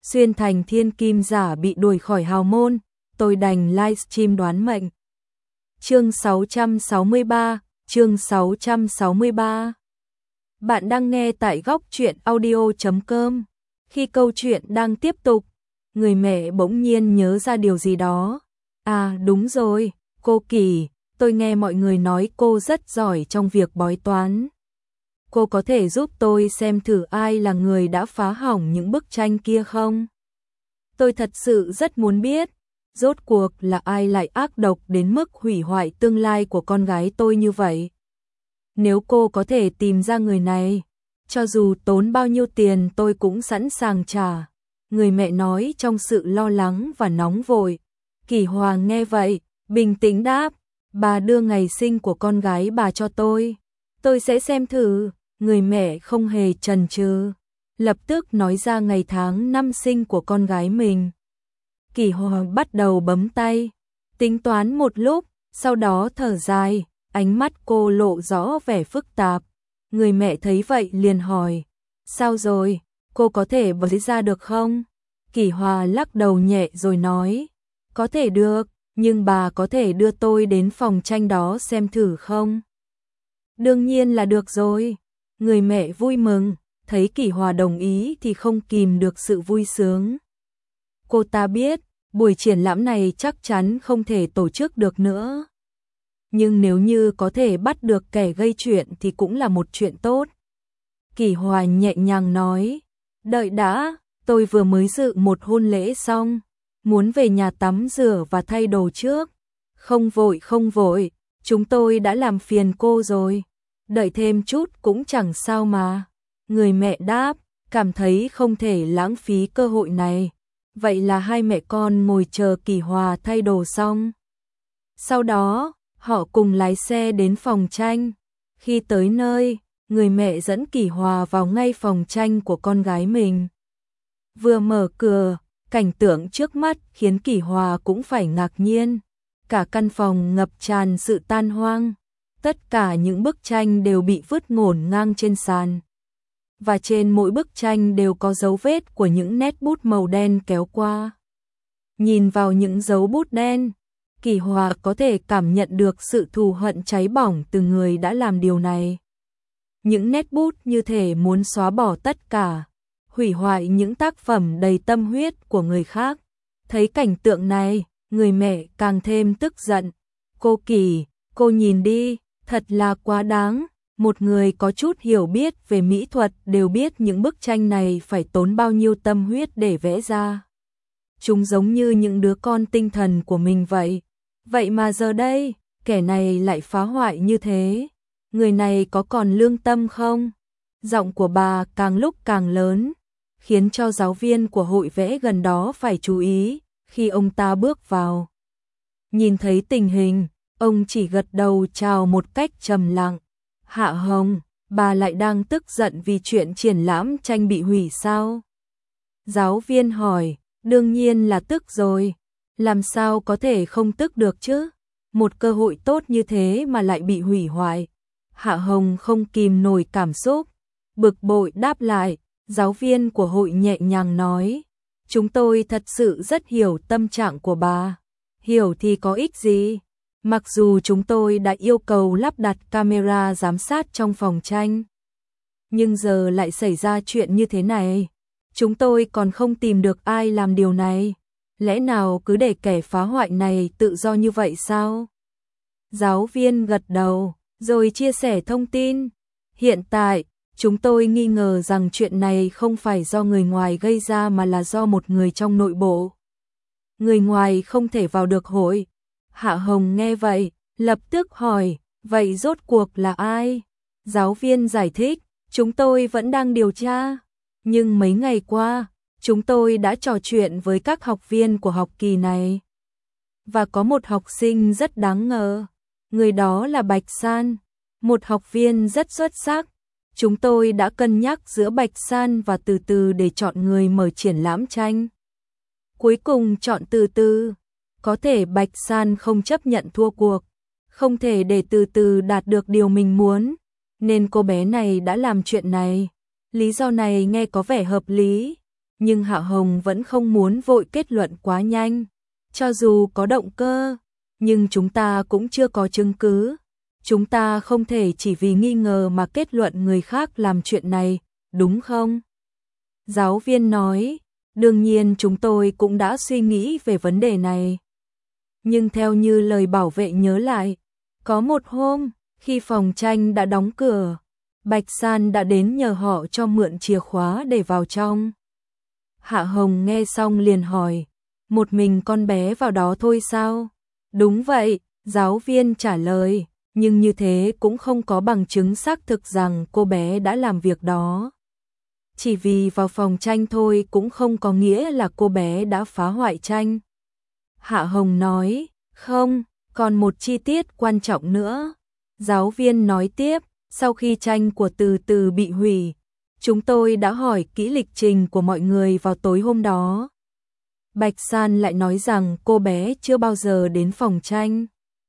xuyên thành thiên kim giả bị đuổi khỏi hào môn, tôi đành livestream đoán mệnh. Chương 663. Bạn đang nghe tại góc truyện audio.com. Khi câu chuyện đang tiếp tục, người mẹ bỗng nhiên nhớ ra điều gì đó. À đúng rồi, cô Kỳ, tôi nghe mọi người nói cô rất giỏi trong việc bói toán. Cô có thể giúp tôi xem thử ai là người đã phá hỏng những bức tranh kia không? Tôi thật sự rất muốn biết, rốt cuộc là ai lại ác độc đến mức hủy hoại tương lai của con gái tôi như vậy. Nếu cô có thể tìm ra người này, cho dù tốn bao nhiêu tiền tôi cũng sẵn sàng trả. Người mẹ nói trong sự lo lắng và nóng vội. Kỳ Hòa nghe vậy, bình tĩnh đáp, bà đưa ngày sinh của con gái bà cho tôi sẽ xem thử. Người mẹ không hề chần chừ, lập tức nói ra ngày tháng năm sinh của con gái mình. Kỳ Hòa bắt đầu bấm tay, tính toán một lúc, sau đó thở dài, ánh mắt cô lộ rõ vẻ phức tạp. Người mẹ thấy vậy liền hỏi, sao rồi, cô có thể bới ra được không? Kỳ Hòa lắc đầu nhẹ rồi nói, có thể được, nhưng bà có thể đưa tôi đến phòng tranh đó xem thử không? Đương nhiên là được rồi. Người mẹ vui mừng, thấy Kỳ Hòa đồng ý thì không kìm được sự vui sướng. Cô ta biết, buổi triển lãm này chắc chắn không thể tổ chức được nữa. Nhưng nếu như có thể bắt được kẻ gây chuyện thì cũng là một chuyện tốt. Kỳ Hòa nhẹ nhàng nói, đợi đã, tôi vừa mới dự một hôn lễ xong, muốn về nhà tắm rửa và thay đồ trước. Không vội, chúng tôi đã làm phiền cô rồi. Đợi thêm chút cũng chẳng sao mà. Người mẹ đáp, cảm thấy không thể lãng phí cơ hội này. Vậy là hai mẹ con ngồi chờ Kỳ Hòa thay đồ xong. Sau đó, họ cùng lái xe đến phòng tranh. Khi tới nơi, người mẹ dẫn Kỳ Hòa vào ngay phòng tranh của con gái mình. Vừa mở cửa, cảnh tượng trước mắt khiến Kỳ Hòa cũng phải ngạc nhiên. Cả căn phòng ngập tràn sự tan hoang. Tất cả những bức tranh đều bị vứt ngổn ngang trên sàn. Và trên mỗi bức tranh đều có dấu vết của những nét bút màu đen kéo qua. Nhìn vào những dấu bút đen, Kỳ Hòa có thể cảm nhận được sự thù hận cháy bỏng từ người đã làm điều này. Những nét bút như thể muốn xóa bỏ tất cả, hủy hoại những tác phẩm đầy tâm huyết của người khác. Thấy cảnh tượng này, người mẹ càng thêm tức giận. Cô Kỳ, cô nhìn đi. Thật là quá đáng, một người có chút hiểu biết về mỹ thuật đều biết những bức tranh này phải tốn bao nhiêu tâm huyết để vẽ ra. Chúng giống như những đứa con tinh thần của mình vậy. Vậy mà giờ đây, kẻ này lại phá hoại như thế. Người này có còn lương tâm không? Giọng của bà càng lúc càng lớn, khiến cho giáo viên của hội vẽ gần đó phải chú ý khi ông ta bước vào. Nhìn thấy tình hình, ông chỉ gật đầu chào một cách trầm lặng. Hạ Hồng, bà lại đang tức giận vì chuyện triển lãm tranh bị hủy sao? Giáo viên hỏi, đương nhiên là tức rồi. Làm sao có thể không tức được chứ? Một cơ hội tốt như thế mà lại bị hủy hoại. Hạ Hồng không kìm nổi cảm xúc, bực bội đáp lại. Giáo viên của hội nhẹ nhàng nói, chúng tôi thật sự rất hiểu tâm trạng của bà. Hiểu thì có ích gì? Mặc dù chúng tôi đã yêu cầu lắp đặt camera giám sát trong phòng tranh, nhưng giờ lại xảy ra chuyện như thế này. Chúng tôi còn không tìm được ai làm điều này. Lẽ nào cứ để kẻ phá hoại này tự do như vậy sao? Giáo viên gật đầu, rồi chia sẻ thông tin. Hiện tại, chúng tôi nghi ngờ rằng chuyện này không phải do người ngoài gây ra mà là do một người trong nội bộ. Người ngoài không thể vào được hội. Hạ Hồng nghe vậy, lập tức hỏi, vậy rốt cuộc là ai? Giáo viên giải thích, chúng tôi vẫn đang điều tra. Nhưng mấy ngày qua, chúng tôi đã trò chuyện với các học viên của học kỳ này. Và có một học sinh rất đáng ngờ. Người đó là Bạch San, một học viên rất xuất sắc. Chúng tôi đã cân nhắc giữa Bạch San và Từ Từ để chọn người mở triển lãm tranh. Cuối cùng chọn Từ Từ. Có thể Bạch San không chấp nhận thua cuộc, không thể để Từ Từ đạt được điều mình muốn, nên cô bé này đã làm chuyện này. Lý do này nghe có vẻ hợp lý. Nhưng Hạ Hồng vẫn không muốn vội kết luận quá nhanh. Cho dù có động cơ, nhưng chúng ta cũng chưa có chứng cứ. Chúng ta không thể chỉ vì nghi ngờ mà kết luận người khác làm chuyện này, đúng không? Giáo viên nói, đương nhiên chúng tôi cũng đã suy nghĩ về vấn đề này. Nhưng theo như lời bảo vệ nhớ lại, có một hôm, khi phòng tranh đã đóng cửa, Bạch San đã đến nhờ họ cho mượn chìa khóa để vào trong. Hạ Hồng nghe xong liền hỏi, một mình con bé vào đó thôi sao? Đúng vậy, giáo viên trả lời, nhưng như thế cũng không có bằng chứng xác thực rằng cô bé đã làm việc đó. Chỉ vì vào phòng tranh thôi cũng không có nghĩa là cô bé đã phá hoại tranh. Hạ Hồng nói, không, còn một chi tiết quan trọng nữa. Giáo viên nói tiếp, sau khi tranh của Từ Từ bị hủy, chúng tôi đã hỏi kỹ lịch trình của mọi người vào tối hôm đó. Bạch San lại nói rằng cô bé chưa bao giờ đến phòng tranh.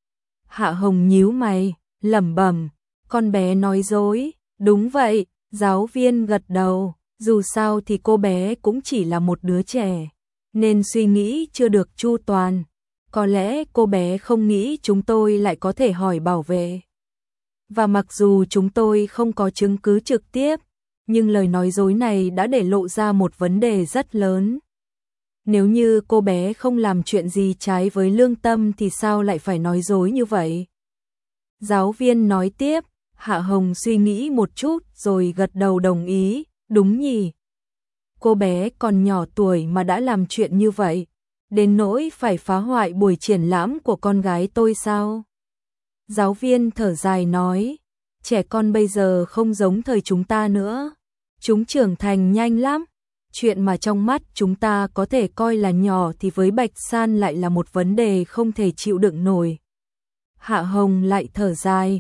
Hạ Hồng nhíu mày, lẩm bẩm, con bé nói dối. Đúng vậy, giáo viên gật đầu, dù sao thì cô bé cũng chỉ là một đứa trẻ, nên suy nghĩ chưa được chu toàn. Có lẽ cô bé không nghĩ chúng tôi lại có thể hỏi bảo vệ. Và mặc dù chúng tôi không có chứng cứ trực tiếp, nhưng lời nói dối này đã để lộ ra một vấn đề rất lớn. Nếu như cô bé không làm chuyện gì trái với lương tâm thì sao lại phải nói dối như vậy? Giáo viên nói tiếp, Hạ Hồng suy nghĩ một chút rồi gật đầu đồng ý, đúng nhỉ? Cô bé còn nhỏ tuổi mà đã làm chuyện như vậy, đến nỗi phải phá hoại buổi triển lãm của con gái tôi sao? Giáo viên thở dài nói, trẻ con bây giờ không giống thời chúng ta nữa, chúng trưởng thành nhanh lắm. Chuyện mà trong mắt chúng ta có thể coi là nhỏ thì với Bạch San lại là một vấn đề không thể chịu đựng nổi. Hạ Hồng lại thở dài,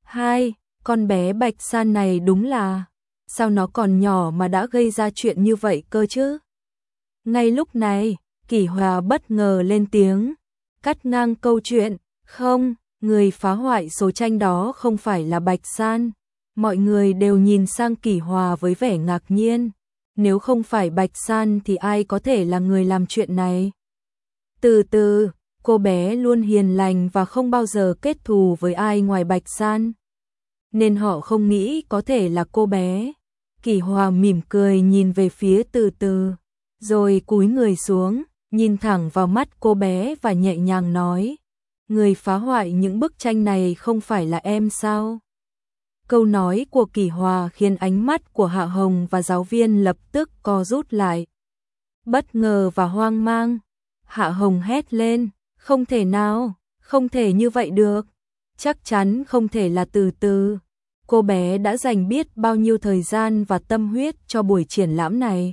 con bé Bạch San này đúng là, sao nó còn nhỏ mà đã gây ra chuyện như vậy cơ chứ? Ngay lúc này, Kỷ Hòa bất ngờ lên tiếng, cắt ngang câu chuyện, không, người phá hoại số tranh đó không phải là Bạch San. Mọi người đều nhìn sang Kỷ Hòa với vẻ ngạc nhiên. Nếu không phải Bạch San thì ai có thể là người làm chuyện này? Từ từ, cô bé luôn hiền lành và không bao giờ kết thù với ai ngoài Bạch San, nên họ không nghĩ có thể là cô bé. Kỷ Hòa mỉm cười nhìn về phía Từ Từ, rồi cúi người xuống, nhìn thẳng vào mắt cô bé và nhẹ nhàng nói, người phá hoại những bức tranh này không phải là em sao? Câu nói của Kỷ Hòa khiến ánh mắt của Hạ Hồng và giáo viên lập tức co rút lại. Bất ngờ và hoang mang, Hạ Hồng hét lên, không thể nào, không thể như vậy được, chắc chắn không thể là Từ Từ. Cô bé đã dành biết bao nhiêu thời gian và tâm huyết cho buổi triển lãm này.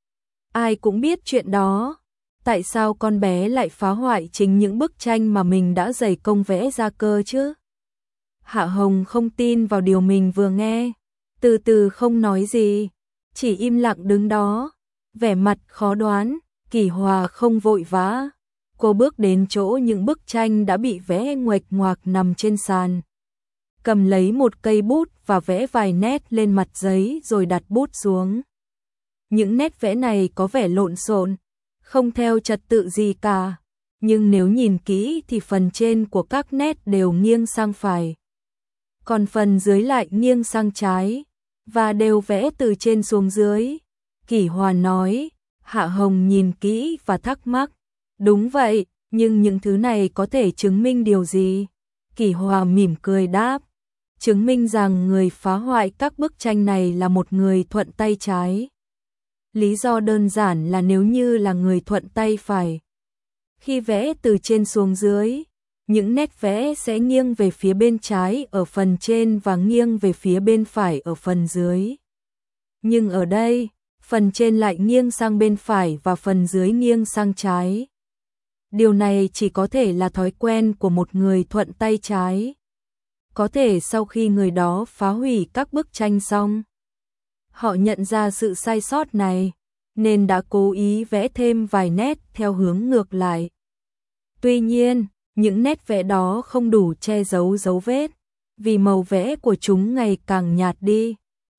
Ai cũng biết chuyện đó, tại sao con bé lại phá hoại chính những bức tranh mà mình đã dày công vẽ ra cơ chứ? Hạ Hồng không tin vào điều mình vừa nghe, Từ Từ không nói gì, chỉ im lặng đứng đó, vẻ mặt khó đoán. Kỷ Hòa không vội vã, cô bước đến chỗ những bức tranh đã bị vẽ nguệch ngoạc nằm trên sàn, cầm lấy một cây bút và vẽ vài nét lên mặt giấy rồi đặt bút xuống. Những nét vẽ này có vẻ lộn xộn, không theo trật tự gì cả, nhưng nếu nhìn kỹ thì phần trên của các nét đều nghiêng sang phải, còn phần dưới lại nghiêng sang trái, và đều vẽ từ trên xuống dưới. Kỷ Hòa nói. Hạ Hồng nhìn kỹ và thắc mắc, đúng vậy, nhưng những thứ này có thể chứng minh điều gì? Kỷ Hòa mỉm cười đáp, chứng minh rằng người phá hoại các bức tranh này là một người thuận tay trái. Lý do đơn giản là nếu như là người thuận tay phải, khi vẽ từ trên xuống dưới, những nét vẽ sẽ nghiêng về phía bên trái ở phần trên và nghiêng về phía bên phải ở phần dưới. Nhưng ở đây, phần trên lại nghiêng sang bên phải và phần dưới nghiêng sang trái. Điều này chỉ có thể là thói quen của một người thuận tay trái. Có thể sau khi người đó phá hủy các bức tranh xong, họ nhận ra sự sai sót này, nên đã cố ý vẽ thêm vài nét theo hướng ngược lại. Tuy nhiên, những nét vẽ đó không đủ che giấu dấu vết, vì màu vẽ của chúng ngày càng nhạt đi.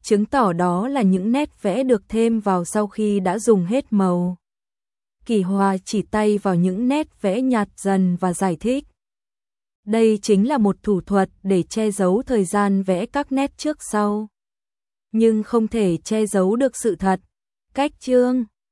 chứng tỏ đó là những nét vẽ được thêm vào sau khi đã dùng hết màu. Kỳ Hòa chỉ tay vào những nét vẽ nhạt dần và giải thích. Đây chính là một thủ thuật để che giấu thời gian vẽ các nét trước sau. Nhưng không thể che giấu được sự thật. Cách chương